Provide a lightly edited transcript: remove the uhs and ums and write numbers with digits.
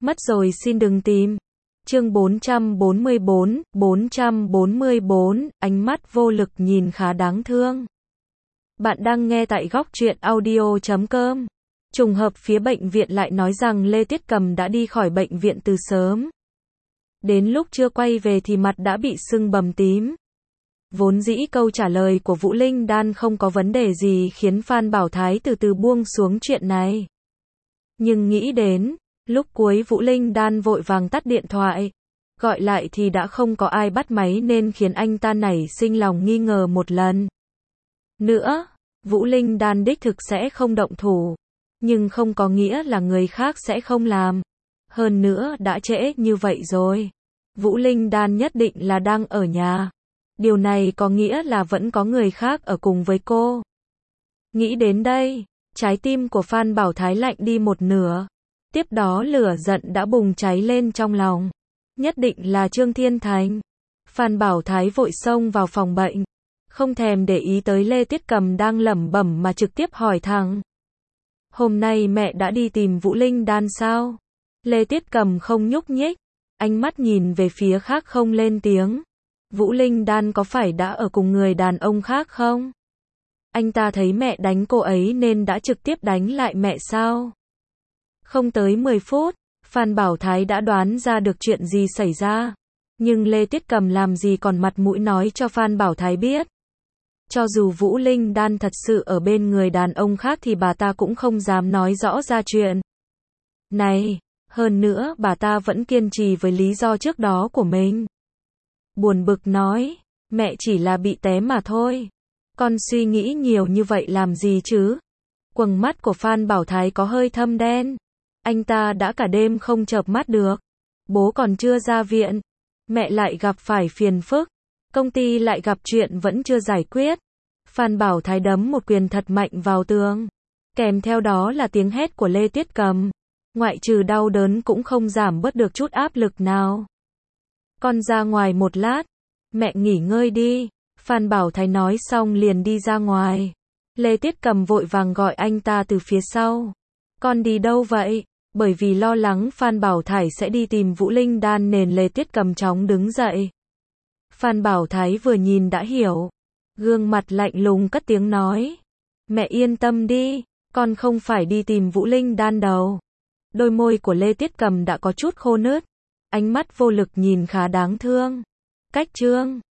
Mất rồi xin đừng tìm. Chương 444, ánh mắt vô lực nhìn khá đáng thương. Bạn đang nghe tại góc truyện audio.com. Trùng hợp phía bệnh viện lại nói rằng Lê Tiết Cầm đã đi khỏi bệnh viện từ sớm. Đến lúc chưa quay về thì mặt đã bị sưng bầm tím. Vốn dĩ câu trả lời của Vũ Linh Đan không có vấn đề gì khiến Phan Bảo Thái từ từ buông xuống chuyện này. Nhưng nghĩ đến, lúc cuối Vũ Linh Đan vội vàng tắt điện thoại. Gọi lại thì đã không có ai bắt máy nên khiến anh ta nảy sinh lòng nghi ngờ một lần. Nữa, Vũ Linh Đan đích thực sẽ không động thủ. Nhưng không có nghĩa là người khác sẽ không làm. Hơn nữa đã trễ như vậy rồi. Vũ Linh Đan nhất định là đang ở nhà. Điều này có nghĩa là vẫn có người khác ở cùng với cô. Nghĩ đến đây, trái tim của Phan Bảo Thái lạnh đi một nửa. Tiếp đó lửa giận đã bùng cháy lên trong lòng. Nhất định là Trương Thiên Thành. Phan Bảo Thái vội xông vào phòng bệnh. Không thèm để ý tới Lê Tiết Cầm đang lẩm bẩm mà trực tiếp hỏi thẳng. Hôm nay mẹ đã đi tìm Vũ Linh Đan sao? Lê Tiết Cầm không nhúc nhích. Ánh mắt nhìn về phía khác không lên tiếng. Vũ Linh Đan có phải đã ở cùng người đàn ông khác không? Anh ta thấy mẹ đánh cô ấy nên đã trực tiếp đánh lại mẹ sao? Không tới 10 phút, Phan Bảo Thái đã đoán ra được chuyện gì xảy ra. Nhưng Lê Tiết Cầm làm gì còn mặt mũi nói cho Phan Bảo Thái biết. Cho dù Vũ Linh Đan thật sự ở bên người đàn ông khác thì bà ta cũng không dám nói rõ ra chuyện này. Hơn nữa bà ta vẫn kiên trì với lý do trước đó của mình. Buồn bực nói, mẹ chỉ là bị té mà thôi. Con suy nghĩ nhiều như vậy làm gì chứ? Quầng mắt của Phan Bảo Thái có hơi thâm đen. Anh ta đã cả đêm không chợp mắt được. Bố còn chưa ra viện. Mẹ lại gặp phải phiền phức. Công ty lại gặp chuyện vẫn chưa giải quyết. Phan Bảo Thái đấm một quyền thật mạnh vào tường. Kèm theo đó là tiếng hét của Lê Tiết Cầm. Ngoại trừ đau đớn cũng không giảm bớt được chút áp lực nào. Con ra ngoài một lát. Mẹ nghỉ ngơi đi. Phan Bảo Thái nói xong liền đi ra ngoài. Lê Tiết Cầm vội vàng gọi anh ta từ phía sau. Con đi đâu vậy? Bởi vì lo lắng Phan Bảo Thái sẽ đi tìm Vũ Linh Đan nên Lê Tiết Cầm chóng đứng dậy. Phan Bảo Thái vừa nhìn đã hiểu. Gương mặt lạnh lùng cất tiếng nói. Mẹ yên tâm đi, con không phải đi tìm Vũ Linh Đan đâu. Đôi môi của Lê Tiết Cầm đã có chút khô nứt. Ánh mắt vô lực nhìn khá đáng thương. Cách Trương